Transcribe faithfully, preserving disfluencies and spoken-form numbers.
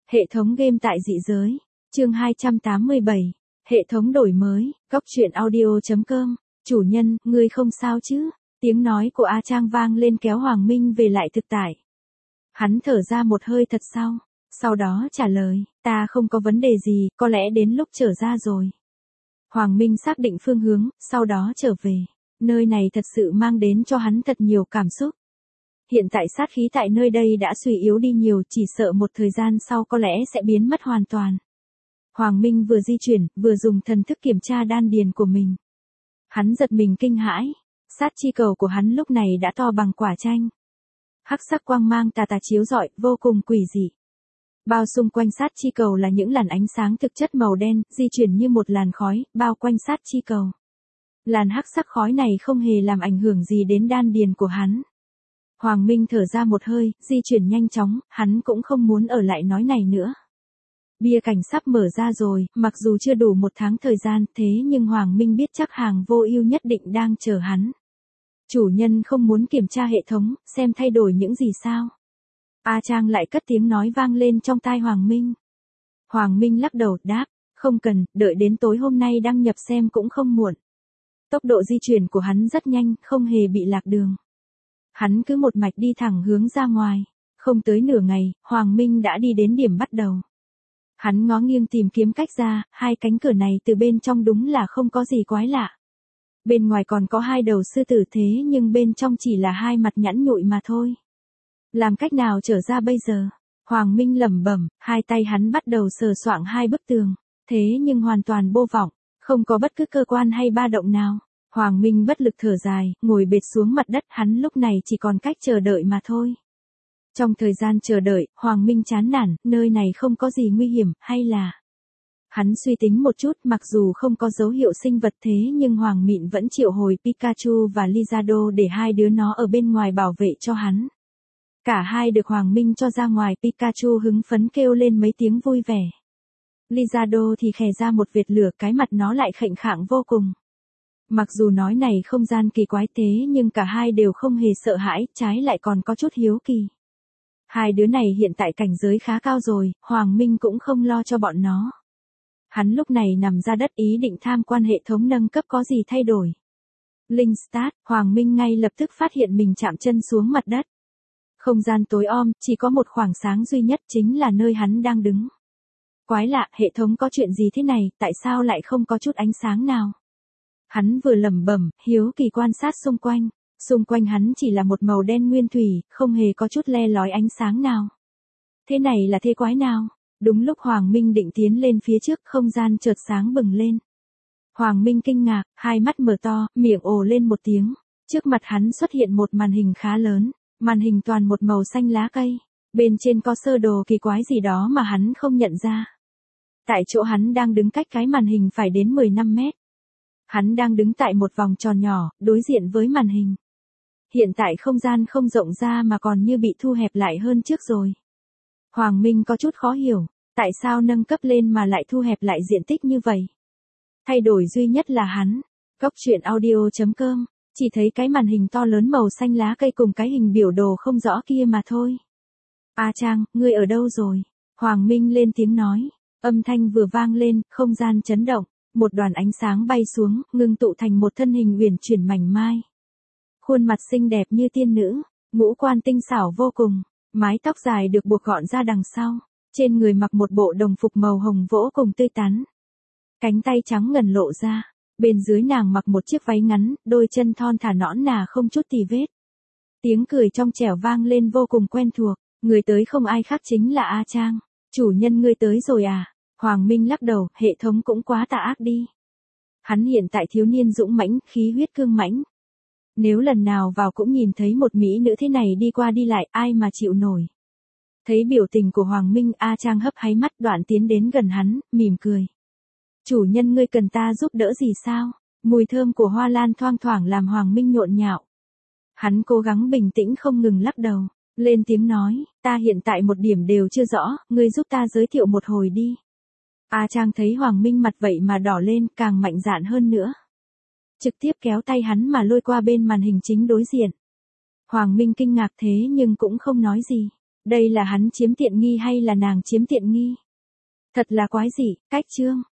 Hệ thống game tại dị giới. Chương hai trăm tám mươi bảy. Hệ thống đổi mới. Góc truyện audio chấm com. Chủ nhân, ngươi không sao chứ? Tiếng nói của A Trang vang lên kéo Hoàng Minh về lại thực tại. Hắn thở ra một hơi thật sâu, sau đó trả lời, ta không có vấn đề gì, có lẽ đến lúc trở ra rồi. Hoàng Minh xác định phương hướng, sau đó trở về. Nơi này thật sự mang đến cho hắn thật nhiều cảm xúc. Hiện tại sát khí tại nơi đây đã suy yếu đi nhiều, chỉ sợ một thời gian sau có lẽ sẽ biến mất hoàn toàn. Hoàng Minh vừa di chuyển, vừa dùng thần thức kiểm tra đan điền của mình. Hắn giật mình kinh hãi, sát chi cầu của hắn lúc này đã to bằng quả chanh. Hắc sắc quang mang tà tà chiếu rọi, vô cùng quỷ dị. Bao xung quanh sát chi cầu là những làn ánh sáng thực chất màu đen, di chuyển như một làn khói, bao quanh sát chi cầu. Làn hắc sắc khói này không hề làm ảnh hưởng gì đến đan điền của hắn. Hoàng Minh thở ra một hơi, di chuyển nhanh chóng, hắn cũng không muốn ở lại nói này nữa. Bia cảnh sắp mở ra rồi, mặc dù chưa đủ một tháng thời gian, thế nhưng Hoàng Minh biết chắc hàng vô ưu nhất định đang chờ hắn. Chủ nhân không muốn kiểm tra hệ thống, xem thay đổi những gì sao? A Trang lại cất tiếng nói vang lên trong tai Hoàng Minh. Hoàng Minh lắc đầu, đáp, không cần, đợi đến tối hôm nay đăng nhập xem cũng không muộn. Tốc độ di chuyển của hắn rất nhanh, không hề bị lạc đường. Hắn cứ một mạch đi thẳng hướng ra ngoài. Không tới nửa ngày, Hoàng Minh đã đi đến điểm bắt đầu. Hắn ngó nghiêng tìm kiếm cách ra, hai cánh cửa này từ bên trong đúng là không có gì quái lạ. Bên ngoài còn có hai đầu sư tử thế nhưng bên trong chỉ là hai mặt nhẵn nhụi mà thôi. Làm cách nào trở ra bây giờ? Hoàng Minh lẩm bẩm, hai tay hắn bắt đầu sờ soạng hai bức tường. Thế nhưng hoàn toàn vô vọng, không có bất cứ cơ quan hay ba động nào. Hoàng Minh bất lực thở dài, ngồi bệt xuống mặt đất, hắn lúc này chỉ còn cách chờ đợi mà thôi. Trong thời gian chờ đợi, Hoàng Minh chán nản, nơi này không có gì nguy hiểm, hay là... Hắn suy tính một chút, mặc dù không có dấu hiệu sinh vật thế nhưng Hoàng Mịn vẫn triệu hồi Pikachu và Lizardo để hai đứa nó ở bên ngoài bảo vệ cho hắn. Cả hai được Hoàng Minh cho ra ngoài, Pikachu hứng phấn kêu lên mấy tiếng vui vẻ. Lizardo thì khè ra một vệt lửa, cái mặt nó lại khệnh khạng vô cùng. Mặc dù nói này không gian kỳ quái thế nhưng cả hai đều không hề sợ hãi, trái lại còn có chút hiếu kỳ. Hai đứa này hiện tại cảnh giới khá cao rồi, Hoàng Minh cũng không lo cho bọn nó. Hắn lúc này nằm ra đất ý định tham quan hệ thống nâng cấp có gì thay đổi. Linh Start, Hoàng Minh ngay lập tức phát hiện mình chạm chân xuống mặt đất. Không gian tối om, chỉ có một khoảng sáng duy nhất chính là nơi hắn đang đứng. Quái lạ, hệ thống có chuyện gì thế này, tại sao lại không có chút ánh sáng nào? Hắn vừa lẩm bẩm, hiếu kỳ quan sát xung quanh. Xung quanh hắn chỉ là một màu đen nguyên thủy, không hề có chút le lói ánh sáng nào. Thế này là thế quái nào? Đúng lúc Hoàng Minh định tiến lên phía trước, không gian chợt sáng bừng lên. Hoàng Minh kinh ngạc, hai mắt mở to, miệng ồ lên một tiếng. Trước mặt hắn xuất hiện một màn hình khá lớn, màn hình toàn một màu xanh lá cây. Bên trên có sơ đồ kỳ quái gì đó mà hắn không nhận ra. Tại chỗ hắn đang đứng cách cái màn hình phải đến mười lăm mét. Hắn đang đứng tại một vòng tròn nhỏ, đối diện với màn hình. Hiện tại không gian không rộng ra mà còn như bị thu hẹp lại hơn trước rồi. Hoàng Minh có chút khó hiểu, tại sao nâng cấp lên mà lại thu hẹp lại diện tích như vậy? Thay đổi duy nhất là hắn. Góc truyện audio chấm com, chỉ thấy cái màn hình to lớn màu xanh lá cây cùng cái hình biểu đồ không rõ kia mà thôi. A Trang, ngươi ở đâu rồi? Hoàng Minh lên tiếng nói. Âm thanh vừa vang lên, không gian chấn động. Một đoàn ánh sáng bay xuống, ngưng tụ thành một thân hình uyển chuyển mảnh mai. Khuôn mặt xinh đẹp như tiên nữ, ngũ quan tinh xảo vô cùng, mái tóc dài được buộc gọn ra đằng sau, trên người mặc một bộ đồng phục màu hồng vô cùng tươi tắn. Cánh tay trắng ngần lộ ra, bên dưới nàng mặc một chiếc váy ngắn, đôi chân thon thả nõn nà không chút tì vết. Tiếng cười trong trẻo vang lên vô cùng quen thuộc, người tới không ai khác chính là A Trang. Chủ nhân ngươi tới rồi à? Hoàng Minh lắc đầu, hệ thống cũng quá tà ác đi. Hắn hiện tại thiếu niên dũng mãnh, khí huyết cương mãnh. Nếu lần nào vào cũng nhìn thấy một mỹ nữ thế này đi qua đi lại, ai mà chịu nổi. Thấy biểu tình của Hoàng Minh, A Trang hấp háy mắt, đoạn tiến đến gần hắn, mỉm cười. Chủ nhân ngươi cần ta giúp đỡ gì sao? Mùi thơm của hoa lan thoang thoảng làm Hoàng Minh nhộn nhạo. Hắn cố gắng bình tĩnh không ngừng lắc đầu, lên tiếng nói, ta hiện tại một điểm đều chưa rõ, ngươi giúp ta giới thiệu một hồi đi. A Trang thấy Hoàng Minh mặt vậy mà đỏ lên, càng mạnh dạn hơn nữa. Trực tiếp kéo tay hắn mà lôi qua bên màn hình chính đối diện. Hoàng Minh kinh ngạc thế nhưng cũng không nói gì. Đây là hắn chiếm tiện nghi hay là nàng chiếm tiện nghi? Thật là quái dị, cách chương.